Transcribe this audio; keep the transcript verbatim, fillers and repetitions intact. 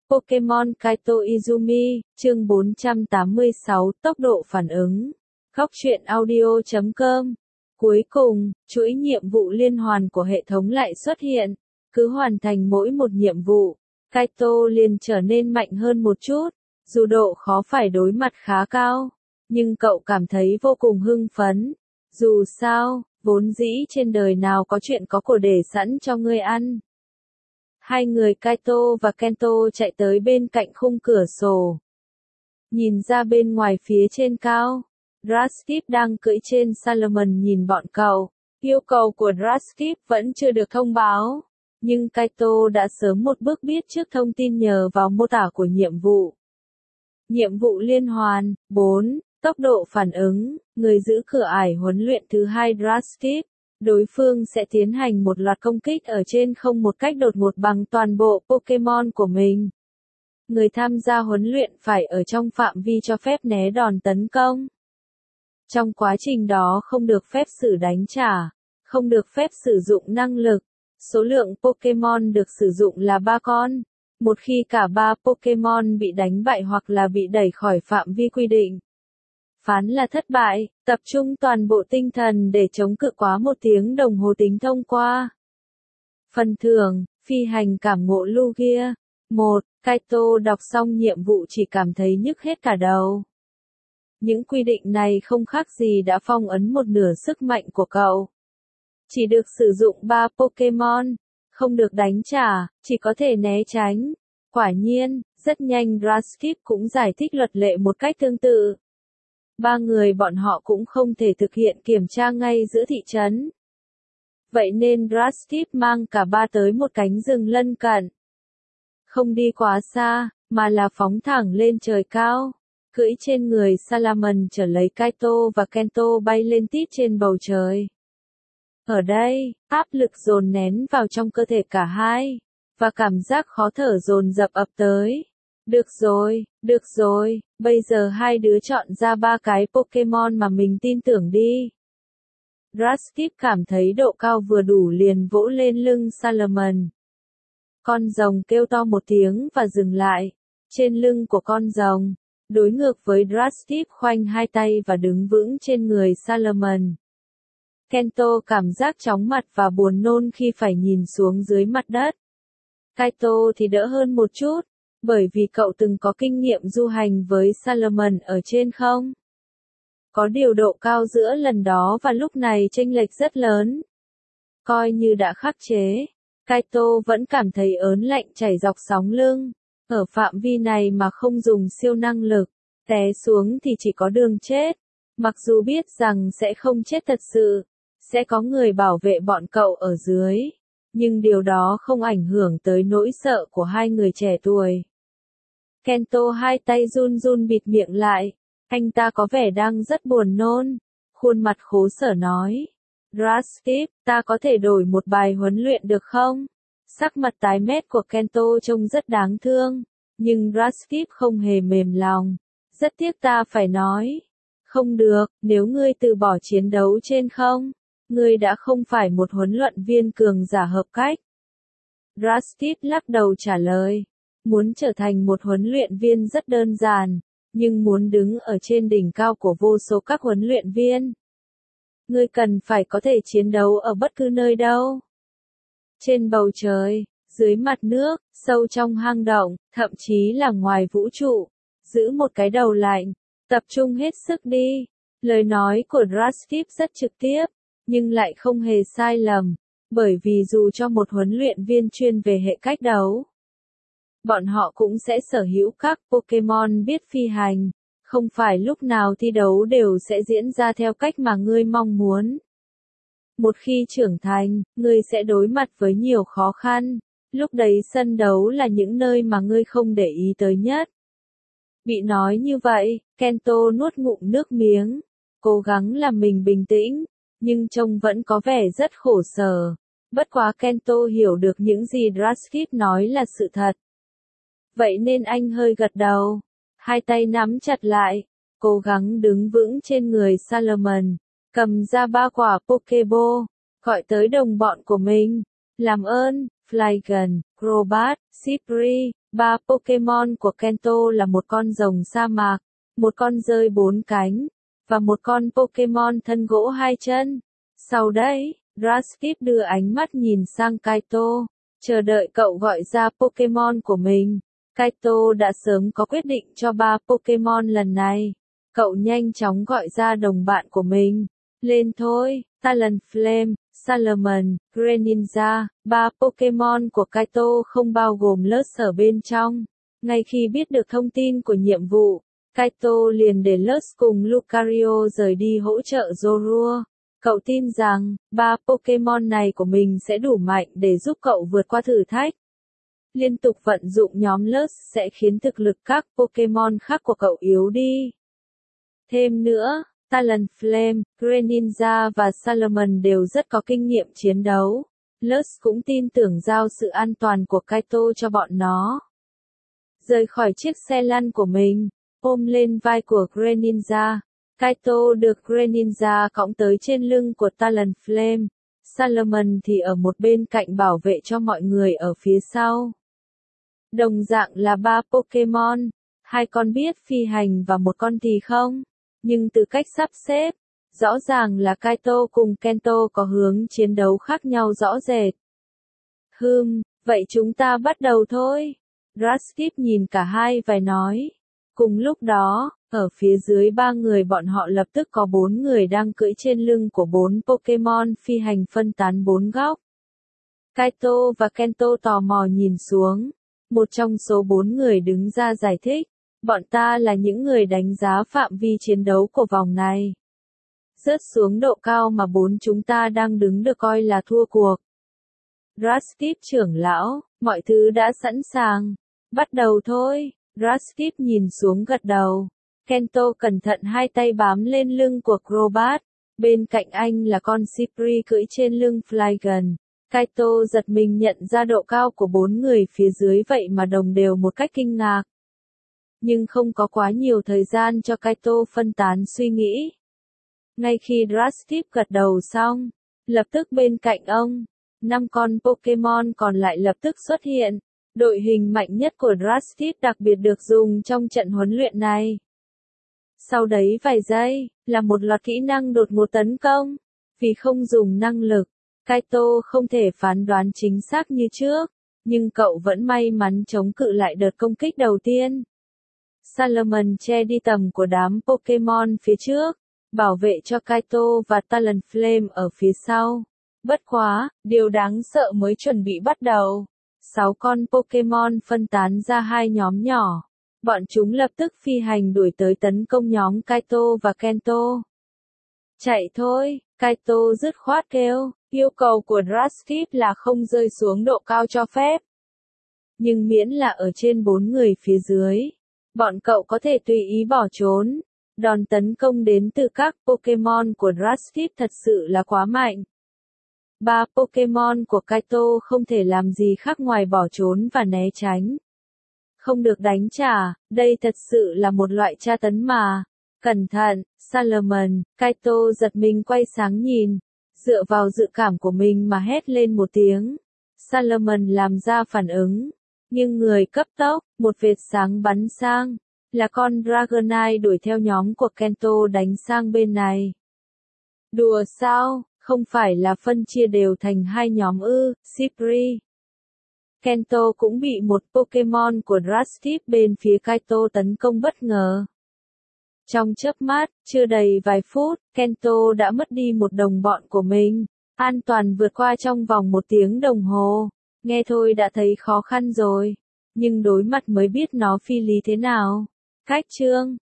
Pokemon Kaito Izumi, chương bốn trăm tám mươi sáu, tốc độ phản ứng. Góc truyện audio chấm com. Cuối cùng, chuỗi nhiệm vụ liên hoàn của hệ thống lại xuất hiện. Cứ hoàn thành mỗi một nhiệm vụ, Kaito liền trở nên mạnh hơn một chút. Dù độ khó phải đối mặt khá cao, nhưng cậu cảm thấy vô cùng hưng phấn. Dù sao, vốn dĩ trên đời nào có chuyện có của để sẵn cho ngươi ăn. Hai người Kaito và Kento chạy tới bên cạnh khung cửa sổ. Nhìn ra bên ngoài phía trên cao, Drastic đang cưỡi trên Salomon nhìn bọn cậu. Yêu cầu của Drastic vẫn chưa được thông báo, nhưng Kaito đã sớm một bước biết trước thông tin nhờ vào mô tả của nhiệm vụ. Nhiệm vụ liên hoàn, bốn, tốc độ phản ứng, người giữ cửa ải huấn luyện thứ hai Drastic. Đối phương sẽ tiến hành một loạt công kích ở trên không một cách đột ngột bằng toàn bộ Pokemon của mình. Người tham gia huấn luyện phải ở trong phạm vi cho phép né đòn tấn công. Trong quá trình đó không được phép sử đánh trả, không được phép sử dụng năng lực. Số lượng Pokemon được sử dụng là ba con. Một khi cả ba Pokemon bị đánh bại hoặc là bị đẩy khỏi phạm vi quy định, phán là thất bại, tập trung toàn bộ tinh thần để chống cự quá một tiếng đồng hồ tính thông qua. Phần thưởng, phi hành cảm ngộ Lugia. một. Kaito đọc xong nhiệm vụ chỉ cảm thấy nhức hết cả đầu. Những quy định này không khác gì đã phong ấn một nửa sức mạnh của cậu. Chỉ được sử dụng ba Pokemon, không được đánh trả, chỉ có thể né tránh. Quả nhiên, rất nhanh Drastic cũng giải thích luật lệ một cách tương tự. Ba người bọn họ cũng không thể thực hiện kiểm tra ngay giữa thị trấn. Vậy nên Drastic mang cả ba tới một cánh rừng lân cận. Không đi quá xa, mà là phóng thẳng lên trời cao. Cưỡi trên người Salomon chở lấy Kaito và Kento bay lên tít trên bầu trời. Ở đây, áp lực dồn nén vào trong cơ thể cả hai, và cảm giác khó thở dồn dập ập tới. Được rồi, được rồi, bây giờ hai đứa chọn ra ba cái Pokemon mà mình tin tưởng đi. Drastic cảm thấy độ cao vừa đủ liền vỗ lên lưng Salomon. Con rồng kêu to một tiếng và dừng lại. Trên lưng của con rồng, đối ngược với Drastic khoanh hai tay và đứng vững trên người Salomon. Kento cảm giác chóng mặt và buồn nôn khi phải nhìn xuống dưới mặt đất. Kaito thì đỡ hơn một chút, bởi vì cậu từng có kinh nghiệm du hành với Salomon ở trên không. Có điều độ cao giữa lần đó và lúc này chênh lệch rất lớn. Coi như đã khắc chế, Kaito vẫn cảm thấy ớn lạnh chảy dọc sóng lưng. Ở phạm vi này mà không dùng siêu năng lực, té xuống thì chỉ có đường chết. Mặc dù biết rằng sẽ không chết thật sự, sẽ có người bảo vệ bọn cậu ở dưới, nhưng điều đó không ảnh hưởng tới nỗi sợ của hai người trẻ tuổi. Kento hai tay run run bịt miệng lại, anh ta có vẻ đang rất buồn nôn, khuôn mặt khổ sở nói. Drastic, ta có thể đổi một bài huấn luyện được không? Sắc mặt tái mét của Kento trông rất đáng thương, nhưng Drastic không hề mềm lòng. Rất tiếc ta phải nói. Không được, nếu ngươi từ bỏ chiến đấu trên không, ngươi đã không phải một huấn luyện viên cường giả hợp cách. Drastic lắc đầu trả lời. Muốn trở thành một huấn luyện viên rất đơn giản, nhưng muốn đứng ở trên đỉnh cao của vô số các huấn luyện viên, ngươi cần phải có thể chiến đấu ở bất cứ nơi đâu. Trên bầu trời, dưới mặt nước, sâu trong hang động, thậm chí là ngoài vũ trụ. Giữ một cái đầu lạnh, tập trung hết sức đi. Lời nói của Drastic rất trực tiếp, nhưng lại không hề sai lầm, bởi vì dù cho một huấn luyện viên chuyên về hệ cách đấu, bọn họ cũng sẽ sở hữu các Pokemon biết phi hành. Không phải lúc nào thi đấu đều sẽ diễn ra theo cách mà ngươi mong muốn. Một khi trưởng thành, ngươi sẽ đối mặt với nhiều khó khăn. Lúc đấy sân đấu là những nơi mà ngươi không để ý tới nhất. Bị nói như vậy, Kento nuốt ngụm nước miếng, cố gắng làm mình bình tĩnh, nhưng trông vẫn có vẻ rất khổ sở. Bất quá Kento hiểu được những gì Drastic nói là sự thật. Vậy nên anh hơi gật đầu, hai tay nắm chặt lại, cố gắng đứng vững trên người Salomon, cầm ra ba quả Pokeball, gọi tới đồng bọn của mình. Làm ơn, Flygon, Crobat, Sipri, Ba Pokémon của Kento là một con rồng sa mạc, một con dơi bốn cánh, và một con Pokémon thân gỗ hai chân. Sau đấy, Draskip đưa ánh mắt nhìn sang Kaito, chờ đợi cậu gọi ra Pokémon của mình. Kaito đã sớm có quyết định cho ba Pokémon lần này. Cậu nhanh chóng gọi ra đồng bạn của mình. Lên thôi, Talonflame, Salamence, Greninja, ba Pokémon của Kaito không bao gồm Lurrus ở bên trong. Ngay khi biết được thông tin của nhiệm vụ, Kaito liền để Lurrus cùng Lucario rời đi hỗ trợ Zorua. Cậu tin rằng, ba Pokémon này của mình sẽ đủ mạnh để giúp cậu vượt qua thử thách. Liên tục vận dụng nhóm Lurrus sẽ khiến thực lực các Pokémon khác của cậu yếu đi. Thêm nữa, Talonflame, Greninja và Salamence đều rất có kinh nghiệm chiến đấu. Lurrus cũng tin tưởng giao sự an toàn của Kaito cho bọn nó. Rời khỏi chiếc xe lăn của mình, ôm lên vai của Greninja, Kaito được Greninja cõng tới trên lưng của Talonflame. Salamence thì ở một bên cạnh bảo vệ cho mọi người ở phía sau. Đồng dạng là ba Pokémon, hai con biết phi hành và một con thì không. Nhưng từ cách sắp xếp, rõ ràng là Kaito cùng Kento có hướng chiến đấu khác nhau rõ rệt. Hừm, vậy chúng ta bắt đầu thôi. Draskip nhìn cả hai và nói. Cùng lúc đó, ở phía dưới ba người bọn họ lập tức có bốn người đang cưỡi trên lưng của bốn Pokémon phi hành phân tán bốn góc. Kaito và Kento tò mò nhìn xuống. Một trong số bốn người đứng ra giải thích. Bọn ta là những người đánh giá phạm vi chiến đấu của vòng này. Rớt xuống độ cao mà bốn chúng ta đang đứng được coi là thua cuộc. Draskip trưởng lão, mọi thứ đã sẵn sàng. Bắt đầu thôi. Draskip nhìn xuống gật đầu. Kento cẩn thận hai tay bám lên lưng của Crobat. Bên cạnh anh là con Sipri cưỡi trên lưng Flygon. Kaito giật mình nhận ra độ cao của bốn người phía dưới vậy mà đồng đều một cách kinh ngạc. Nhưng không có quá nhiều thời gian cho Kaito phân tán suy nghĩ. Ngay khi Draskip gật đầu xong, lập tức bên cạnh ông, năm con Pokémon còn lại lập tức xuất hiện. Đội hình mạnh nhất của Draskip đặc biệt được dùng trong trận huấn luyện này. Sau đấy vài giây, là một loạt kỹ năng đột ngột tấn công. Vì không dùng năng lực, Kaito không thể phán đoán chính xác như trước, nhưng cậu vẫn may mắn chống cự lại đợt công kích đầu tiên. Salamence che đi tầm của đám Pokémon phía trước, bảo vệ cho Kaito và Talonflame ở phía sau. Bất quá, điều đáng sợ mới chuẩn bị bắt đầu. Sáu con Pokémon phân tán ra hai nhóm nhỏ. Bọn chúng lập tức phi hành đuổi tới tấn công nhóm Kaito và Kento. Chạy thôi, Kaito dứt khoát kêu, yêu cầu của Draskip là không rơi xuống độ cao cho phép. Nhưng miễn là ở trên bốn người phía dưới, bọn cậu có thể tùy ý bỏ trốn. Đòn tấn công đến từ các Pokémon của Draskip thật sự là quá mạnh. Ba Pokémon của Kaito không thể làm gì khác ngoài bỏ trốn và né tránh. Không được đánh trả, đây thật sự là một loại tra tấn mà. Cẩn thận, Salamence, Kaito giật mình quay sáng nhìn, dựa vào dự cảm của mình mà hét lên một tiếng. Salamence làm ra phản ứng, nhưng người cấp tốc, một vệt sáng bắn sang, là con Dragonite đuổi theo nhóm của Kento đánh sang bên này. Đùa sao, không phải là phân chia đều thành hai nhóm ư, Sipri. Kento cũng bị một Pokémon của Draskip bên phía Kaito tấn công bất ngờ. Trong chớp mắt, chưa đầy vài phút, Kento đã mất đi một đồng bọn của mình, an toàn vượt qua trong vòng một tiếng đồng hồ. Nghe thôi đã thấy khó khăn rồi, nhưng đối mặt mới biết nó phi lý thế nào. Cách chương